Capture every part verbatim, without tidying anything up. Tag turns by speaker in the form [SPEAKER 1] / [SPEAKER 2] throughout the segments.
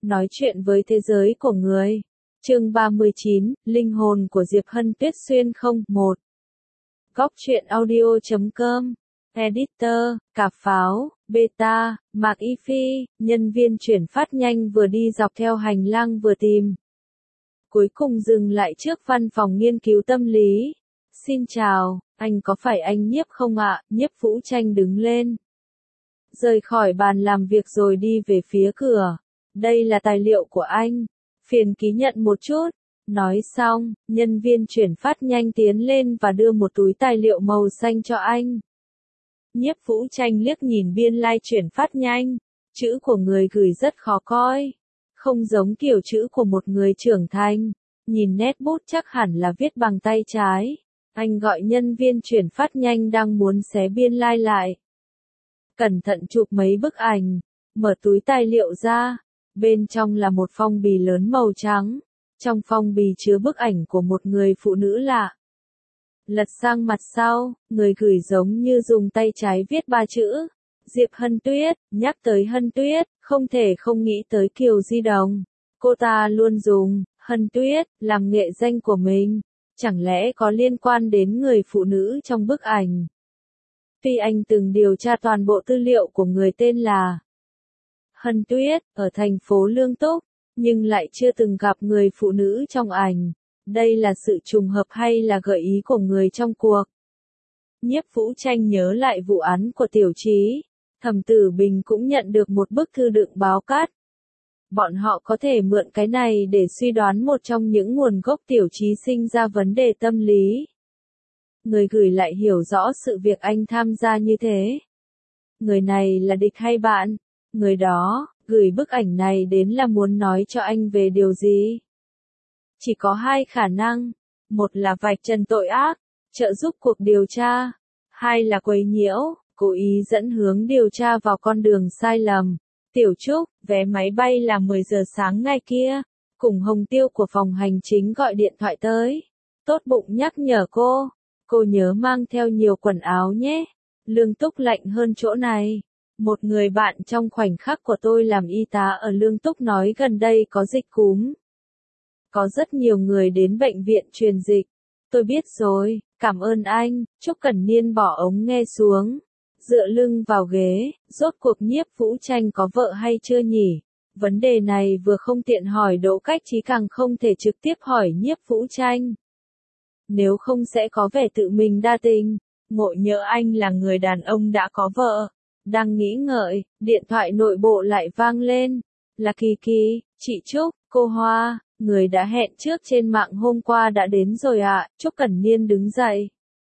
[SPEAKER 1] nói chuyện với thế giới của người. Chương ba mươi chín, Linh hồn của Diệp Hân Tuyết xuyên không một. Góc truyện audio chấm com. Editor, Cà Pháo, Beta, Mạc Y Phi, nhân viên chuyển phát nhanh vừa đi dọc theo hành lang vừa tìm. Cuối cùng dừng lại trước văn phòng nghiên cứu tâm lý. Xin chào, anh có phải anh Nhiếp không ạ? Nhiếp Vũ Tranh đứng lên. Rời khỏi bàn làm việc rồi đi về phía cửa. Đây là tài liệu của anh. Phiền ký nhận một chút. Nói xong, nhân viên chuyển phát nhanh tiến lên và đưa một túi tài liệu màu xanh cho anh. Nhiếp Vũ Tranh liếc nhìn biên lai like chuyển phát nhanh. Chữ của người gửi rất khó coi. Không giống kiểu chữ của một người trưởng thành. Nhìn nét bút chắc hẳn là viết bằng tay trái. Anh gọi nhân viên chuyển phát nhanh đang muốn xé biên lai like lại. Cẩn thận chụp mấy bức ảnh. Mở túi tài liệu ra. Bên trong là một phong bì lớn màu trắng. Trong phong bì chứa bức ảnh của một người phụ nữ lạ. Lật sang mặt sau, người gửi giống như dùng tay trái viết ba chữ. Diệp Hân Tuyết. Nhắc tới Hân Tuyết, không thể không nghĩ tới Kiều Di Đồng. Cô ta luôn dùng Hân Tuyết làm nghệ danh của mình. Chẳng lẽ có liên quan đến người phụ nữ trong bức ảnh? Tuy anh từng điều tra toàn bộ tư liệu của người tên là Hân Tuyết ở thành phố Lương Túc, nhưng lại chưa từng gặp người phụ nữ trong ảnh. Đây là sự trùng hợp hay là gợi ý của người trong cuộc? Nhiếp Vũ Tranh nhớ lại vụ án của Tiểu Trí. Thẩm Tử Bình cũng nhận được một bức thư đựng báo cát. Bọn họ có thể mượn cái này để suy đoán một trong những nguồn gốc Tiểu Trí sinh ra vấn đề tâm lý. Người gửi lại hiểu rõ sự việc anh tham gia như thế. Người này là địch hay bạn? Người đó, gửi bức ảnh này đến là muốn nói cho anh về điều gì? Chỉ có hai khả năng. Một là vạch trần tội ác, trợ giúp cuộc điều tra. Hai là quấy nhiễu, cố ý dẫn hướng điều tra vào con đường sai lầm. Tiểu Trúc, vé máy bay là mười giờ sáng ngày kia. Cùng Hồng Tiêu của phòng hành chính gọi điện thoại tới. Tốt bụng nhắc nhở cô. Cô nhớ mang theo nhiều quần áo nhé. Lương Túc lạnh hơn chỗ này. Một người bạn trong khoảnh khắc của tôi làm y tá ở Lương Túc nói gần đây có dịch cúm. Có rất nhiều người đến bệnh viện truyền dịch. Tôi biết rồi, cảm ơn anh. Trúc Cẩn Niên bỏ ống nghe xuống. Dựa lưng vào ghế, rốt cuộc Nhiếp Vũ Tranh có vợ hay chưa nhỉ? Vấn đề này vừa không tiện hỏi Đỗ Cách Chí càng không thể trực tiếp hỏi Nhiếp Vũ Tranh. Nếu không sẽ có vẻ tự mình đa tình. Ngộ nhỡ anh là người đàn ông đã có vợ. Đang nghĩ ngợi, điện thoại nội bộ lại vang lên. Là Kỳ Kỳ, chị Trúc, cô Hoa, người đã hẹn trước trên mạng hôm qua đã đến rồi ạ. À. Trúc Cẩn Niên đứng dậy.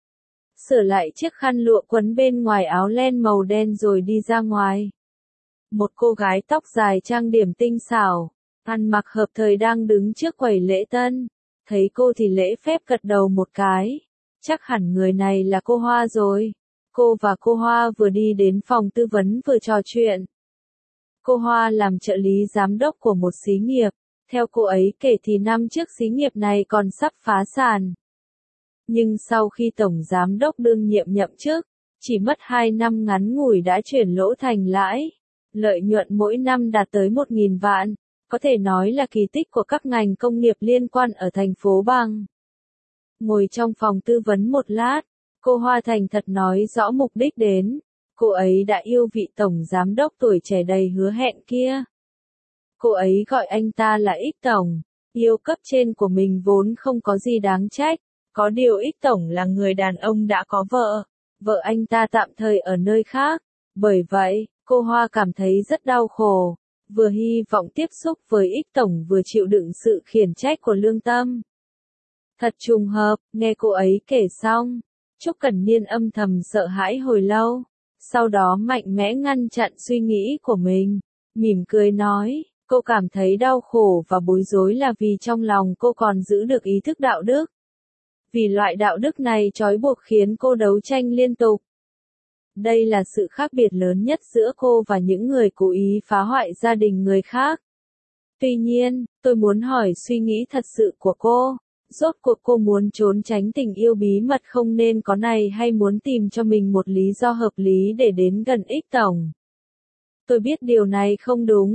[SPEAKER 1] Sửa lại chiếc khăn lụa quấn bên ngoài áo len màu đen rồi đi ra ngoài. Một cô gái tóc dài trang điểm tinh xảo, ăn mặc hợp thời đang đứng trước quầy lễ tân. Thấy cô thì lễ phép gật đầu một cái. Chắc hẳn người này là cô Hoa rồi. Cô và cô Hoa vừa đi đến phòng tư vấn vừa trò chuyện. Cô Hoa làm trợ lý giám đốc của một xí nghiệp. Theo cô ấy kể thì năm trước xí nghiệp này còn sắp phá sản. Nhưng sau khi tổng giám đốc đương nhiệm nhậm chức, chỉ mất hai năm ngắn ngủi đã chuyển lỗ thành lãi. Lợi nhuận mỗi năm đạt tới một nghìn vạn. Có thể nói là kỳ tích của các ngành công nghiệp liên quan ở thành phố Bằng. Ngồi trong phòng tư vấn một lát, cô Hoa thành thật nói rõ mục đích đến. Cô ấy đã yêu vị tổng giám đốc tuổi trẻ đầy hứa hẹn kia. Cô ấy gọi anh ta là Ích Tổng. Yêu cấp trên của mình vốn không có gì đáng trách. Có điều Ích Tổng là người đàn ông đã có vợ. Vợ anh ta tạm thời ở nơi khác. Bởi vậy, cô Hoa cảm thấy rất đau khổ. Vừa hy vọng tiếp xúc với Ích Tổng vừa chịu đựng sự khiển trách của lương tâm. Thật trùng hợp, nghe cô ấy kể xong. Trúc Cẩn Niên âm thầm sợ hãi hồi lâu. Sau đó mạnh mẽ ngăn chặn suy nghĩ của mình. Mỉm cười nói, cô cảm thấy đau khổ và bối rối là vì trong lòng cô còn giữ được ý thức đạo đức. Vì loại đạo đức này trói buộc khiến cô đấu tranh liên tục. Đây là sự khác biệt lớn nhất giữa cô và những người cố ý phá hoại gia đình người khác. Tuy nhiên, tôi muốn hỏi suy nghĩ thật sự của cô. Rốt cuộc cô muốn trốn tránh tình yêu bí mật không nên có này hay muốn tìm cho mình một lý do hợp lý để đến gần Ích Tổng? Tôi biết điều này không đúng.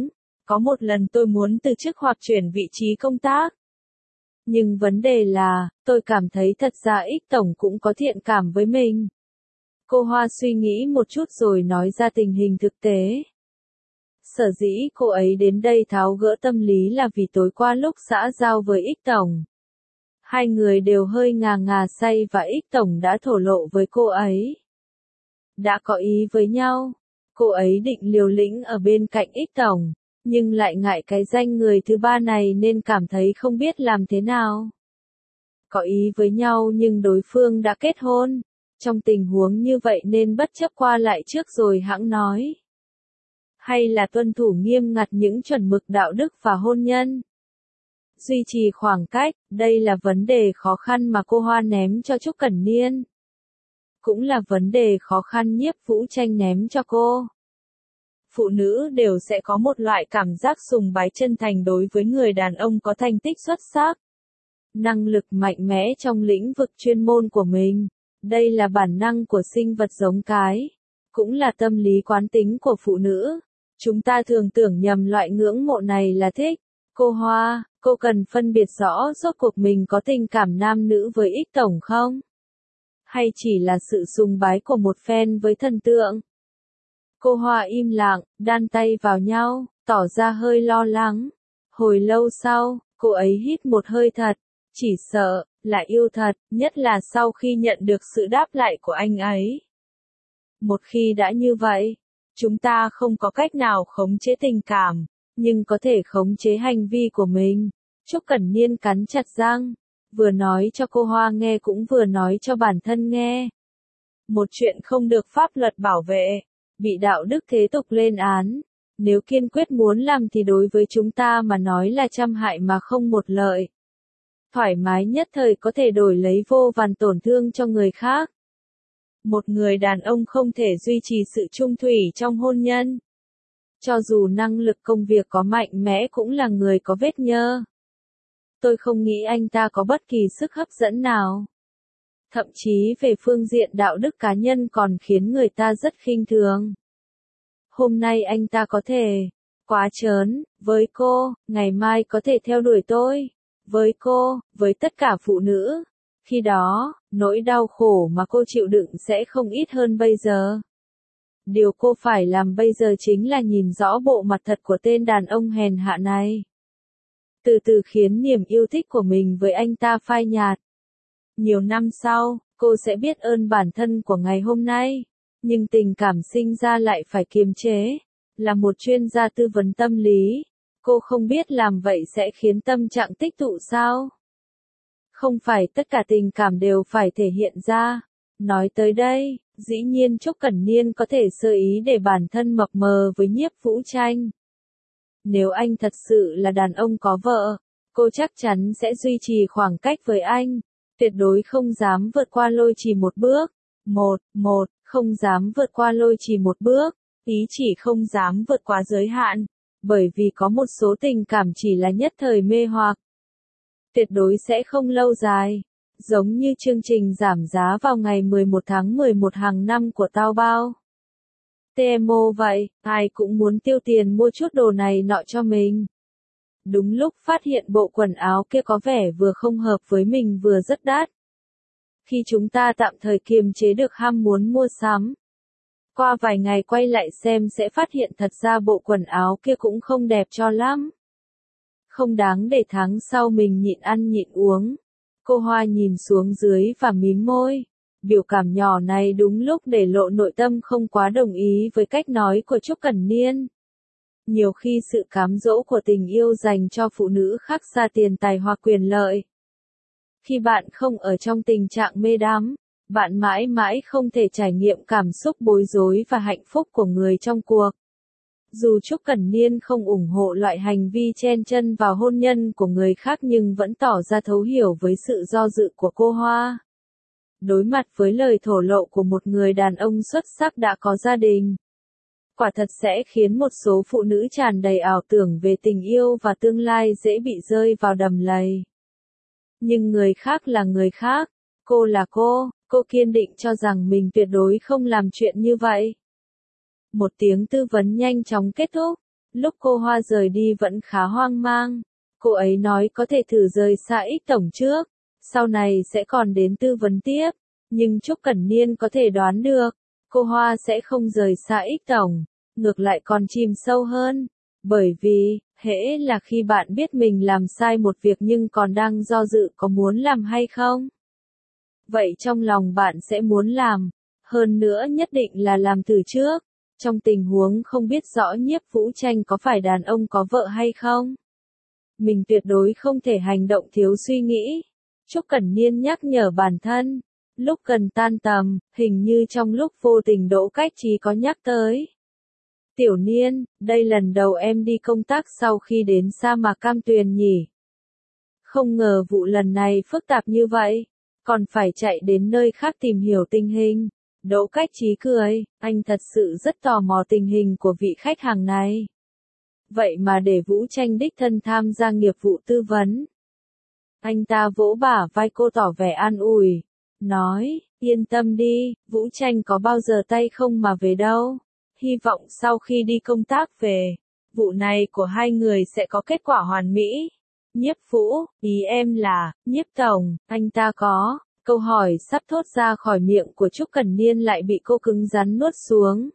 [SPEAKER 1] Có một lần tôi muốn từ chức hoặc chuyển vị trí công tác. Nhưng vấn đề là, tôi cảm thấy thật ra Ích Tổng cũng có thiện cảm với mình. Cô Hoa suy nghĩ một chút rồi nói ra tình hình thực tế. Sở dĩ cô ấy đến đây tháo gỡ tâm lý là vì tối qua lúc xã giao với Ích Tổng. Hai người đều hơi ngà ngà say và Ích Tổng đã thổ lộ với cô ấy. Đã có ý với nhau, cô ấy định liều lĩnh ở bên cạnh Ích Tổng, nhưng lại ngại cái danh người thứ ba này nên cảm thấy không biết làm thế nào. Có ý với nhau nhưng đối phương đã kết hôn, trong tình huống như vậy nên bất chấp qua lại trước rồi hẵng nói. Hay là tuân thủ nghiêm ngặt những chuẩn mực đạo đức và hôn nhân. Duy trì khoảng cách, đây là vấn đề khó khăn mà cô Hoa ném cho Trúc Cẩn Niên. Cũng là vấn đề khó khăn Nhiếp Vũ Tranh ném cho cô. Phụ nữ đều sẽ có một loại cảm giác sùng bái chân thành đối với người đàn ông có thành tích xuất sắc. Năng lực mạnh mẽ trong lĩnh vực chuyên môn của mình. Đây là bản năng của sinh vật giống cái. Cũng là tâm lý quán tính của phụ nữ. Chúng ta thường tưởng nhầm loại ngưỡng mộ này là thích. Cô Hoa, cô cần phân biệt rõ rốt cuộc mình có tình cảm nam nữ với Ích Tổng không? Hay chỉ là sự sùng bái của một fan với thần tượng? Cô Hoa im lặng, đan tay vào nhau, tỏ ra hơi lo lắng. Hồi lâu sau, cô ấy hít một hơi thật, chỉ sợ, là yêu thật, nhất là sau khi nhận được sự đáp lại của anh ấy. Một khi đã như vậy, chúng ta không có cách nào khống chế tình cảm, nhưng có thể khống chế hành vi của mình. Trúc Cẩn Niên cắn chặt răng, vừa nói cho cô Hoa nghe cũng vừa nói cho bản thân nghe. Một chuyện không được pháp luật bảo vệ, bị đạo đức thế tục lên án. Nếu kiên quyết muốn làm thì đối với chúng ta mà nói là trăm hại mà không một lợi. Thoải mái nhất thời có thể đổi lấy vô vàn tổn thương cho người khác. Một người đàn ông không thể duy trì sự trung thủy trong hôn nhân. Cho dù năng lực công việc có mạnh mẽ cũng là người có vết nhơ. Tôi không nghĩ anh ta có bất kỳ sức hấp dẫn nào. Thậm chí về phương diện đạo đức cá nhân còn khiến người ta rất khinh thường. Hôm nay anh ta có thể, quá trớn, với cô, ngày mai có thể theo đuổi tôi, với cô, với tất cả phụ nữ. Khi đó, nỗi đau khổ mà cô chịu đựng sẽ không ít hơn bây giờ. Điều cô phải làm bây giờ chính là nhìn rõ bộ mặt thật của tên đàn ông hèn hạ này. Từ từ khiến niềm yêu thích của mình với anh ta phai nhạt. Nhiều năm sau, cô sẽ biết ơn bản thân của ngày hôm nay. Nhưng tình cảm sinh ra lại phải kiềm chế. Là một chuyên gia tư vấn tâm lý, cô không biết làm vậy sẽ khiến tâm trạng tích tụ sao? Không phải tất cả tình cảm đều phải thể hiện ra. Nói tới đây, dĩ nhiên Trúc Cẩn Niên có thể sơ ý để bản thân mập mờ với Nhiếp Vũ Tranh. Nếu anh thật sự là đàn ông có vợ, cô chắc chắn sẽ duy trì khoảng cách với anh. Tuyệt đối không dám vượt qua lôi trì một bước. Một, một, không dám vượt qua lôi trì một bước. Ý chỉ không dám vượt qua giới hạn. Bởi vì có một số tình cảm chỉ là nhất thời mê hoặc. Tuyệt đối sẽ không lâu dài. Giống như chương trình giảm giá vào ngày mười một tháng mười một hàng năm của Taobao. Temu vậy, ai cũng muốn tiêu tiền mua chút đồ này nọ cho mình. Đúng lúc phát hiện bộ quần áo kia có vẻ vừa không hợp với mình vừa rất đắt. Khi chúng ta tạm thời kiềm chế được ham muốn mua sắm. Qua vài ngày quay lại xem sẽ phát hiện thật ra bộ quần áo kia cũng không đẹp cho lắm. Không đáng để tháng sau mình nhịn ăn nhịn uống. Cô Hoa nhìn xuống dưới và mím môi. Biểu cảm nhỏ này đúng lúc để lộ nội tâm không quá đồng ý với cách nói của Trúc Cẩn Niên. Nhiều khi sự cám dỗ của tình yêu dành cho phụ nữ khác xa tiền tài hoặc quyền lợi. Khi bạn không ở trong tình trạng mê đắm, bạn mãi mãi không thể trải nghiệm cảm xúc bối rối và hạnh phúc của người trong cuộc. Dù Trúc Cẩn Niên không ủng hộ loại hành vi chen chân vào hôn nhân của người khác nhưng vẫn tỏ ra thấu hiểu với sự do dự của cô Hoa. Đối mặt với lời thổ lộ của một người đàn ông xuất sắc đã có gia đình. Quả thật sẽ khiến một số phụ nữ tràn đầy ảo tưởng về tình yêu và tương lai dễ bị rơi vào đầm lầy. Nhưng người khác là người khác, cô là cô, cô kiên định cho rằng mình tuyệt đối không làm chuyện như vậy. Một tiếng tư vấn nhanh chóng kết thúc, Lúc cô Hoa rời đi vẫn khá hoang mang. Cô ấy nói có thể thử rời xa Ích Tổng trước, sau này sẽ còn đến tư vấn tiếp. Nhưng Trúc Cẩn Niên có thể đoán được, cô Hoa sẽ không rời xa Ích Tổng, ngược lại còn chìm sâu hơn. Bởi vì, hễ là khi bạn biết mình làm sai một việc nhưng còn đang do dự có muốn làm hay không, vậy trong lòng bạn sẽ muốn làm, hơn nữa nhất định là làm từ trước. Trong tình huống không biết rõ Nhiếp Vũ Tranh có phải đàn ông có vợ hay không, mình tuyệt đối không thể hành động thiếu suy nghĩ. Trúc Cẩn Niên nhắc nhở bản thân. Lúc gần tan tầm, hình như trong lúc vô tình Đỗ Cách Trí có nhắc tới. Tiểu Niên, đây lần đầu em đi công tác sau khi đến sa mạc Cam Tuyền nhỉ? Không ngờ vụ lần này phức tạp như vậy, còn phải chạy đến nơi khác tìm hiểu tình hình. Đỗ Cách Trí cười, anh thật sự rất tò mò tình hình của vị khách hàng này. Vậy mà để Vũ Tranh đích thân tham gia nghiệp vụ tư vấn. Anh ta vỗ bả vai cô tỏ vẻ an ủi, nói, yên tâm đi, Vũ Tranh có bao giờ tay không mà về đâu. Hy vọng sau khi đi công tác về, vụ này của hai người sẽ có kết quả hoàn mỹ. Nhiếp Vũ, ý em là, Nhiếp Tổng, anh ta có. Câu hỏi sắp thốt ra khỏi miệng của Trúc Cẩn Niên lại bị cô cứng rắn nuốt xuống.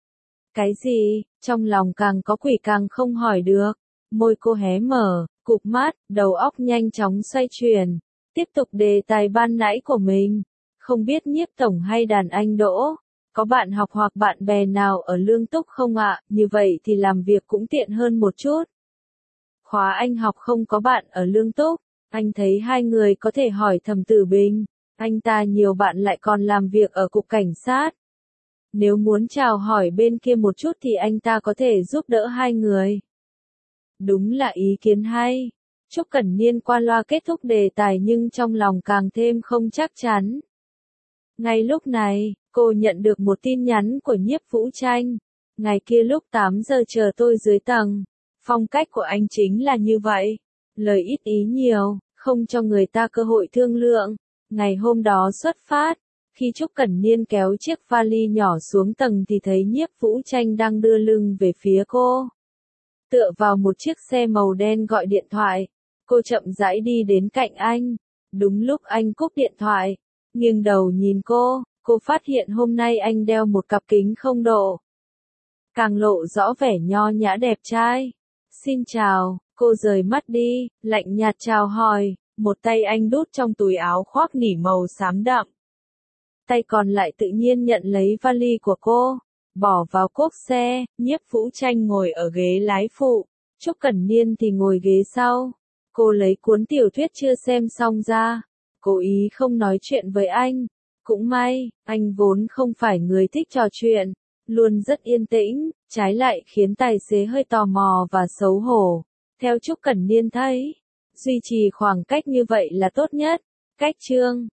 [SPEAKER 1] Cái gì? Trong lòng càng có quỷ càng không hỏi được. Môi cô hé mở, cụp mắt, đầu óc nhanh chóng xoay chuyển. Tiếp tục đề tài ban nãy của mình. Không biết Nhiếp Tổng hay đàn anh Đỗ, có bạn học hoặc bạn bè nào ở Lương Túc không ạ? Như vậy thì làm việc cũng tiện hơn một chút. Khóa anh học không có bạn ở Lương Túc. Anh thấy hai người có thể hỏi Thẩm Tử Bình. Anh ta nhiều bạn lại còn làm việc ở cục cảnh sát. Nếu muốn chào hỏi bên kia một chút thì anh ta có thể giúp đỡ hai người. Đúng là ý kiến hay. Trúc Cẩn Niên qua loa kết thúc đề tài nhưng trong lòng càng thêm không chắc chắn. Ngay lúc này, cô nhận được một tin nhắn của Nhiếp Vũ Tranh. Ngày kia lúc tám giờ chờ tôi dưới tầng. Phong cách của anh chính là như vậy. Lời ít ý nhiều, không cho người ta cơ hội thương lượng. Ngày hôm đó xuất phát, khi Trúc Cẩn Niên kéo chiếc vali nhỏ xuống tầng thì thấy Nhiếp Vũ Tranh đang đưa lưng về phía cô. Tựa vào một chiếc xe màu đen gọi điện thoại, cô chậm rãi đi đến cạnh anh. Đúng lúc anh cúp điện thoại, nghiêng đầu nhìn cô, cô phát hiện hôm nay anh đeo một cặp kính không độ. Càng lộ rõ vẻ nho nhã đẹp trai. Xin chào, cô rời mắt đi, lạnh nhạt chào hỏi. Một tay anh đút trong túi áo khoác nỉ màu xám đậm. Tay còn lại tự nhiên nhận lấy vali của cô, bỏ vào cốp xe. Nhiếp Vũ Tranh ngồi ở ghế lái phụ, Trúc Cẩn Niên thì ngồi ghế sau. Cô lấy cuốn tiểu thuyết chưa xem xong ra, cố ý không nói chuyện với anh. Cũng may, anh vốn không phải người thích trò chuyện, luôn rất yên tĩnh, trái lại khiến tài xế hơi tò mò và xấu hổ. Theo Trúc Cẩn Niên thấy, duy trì khoảng cách như vậy là tốt nhất. Cách chương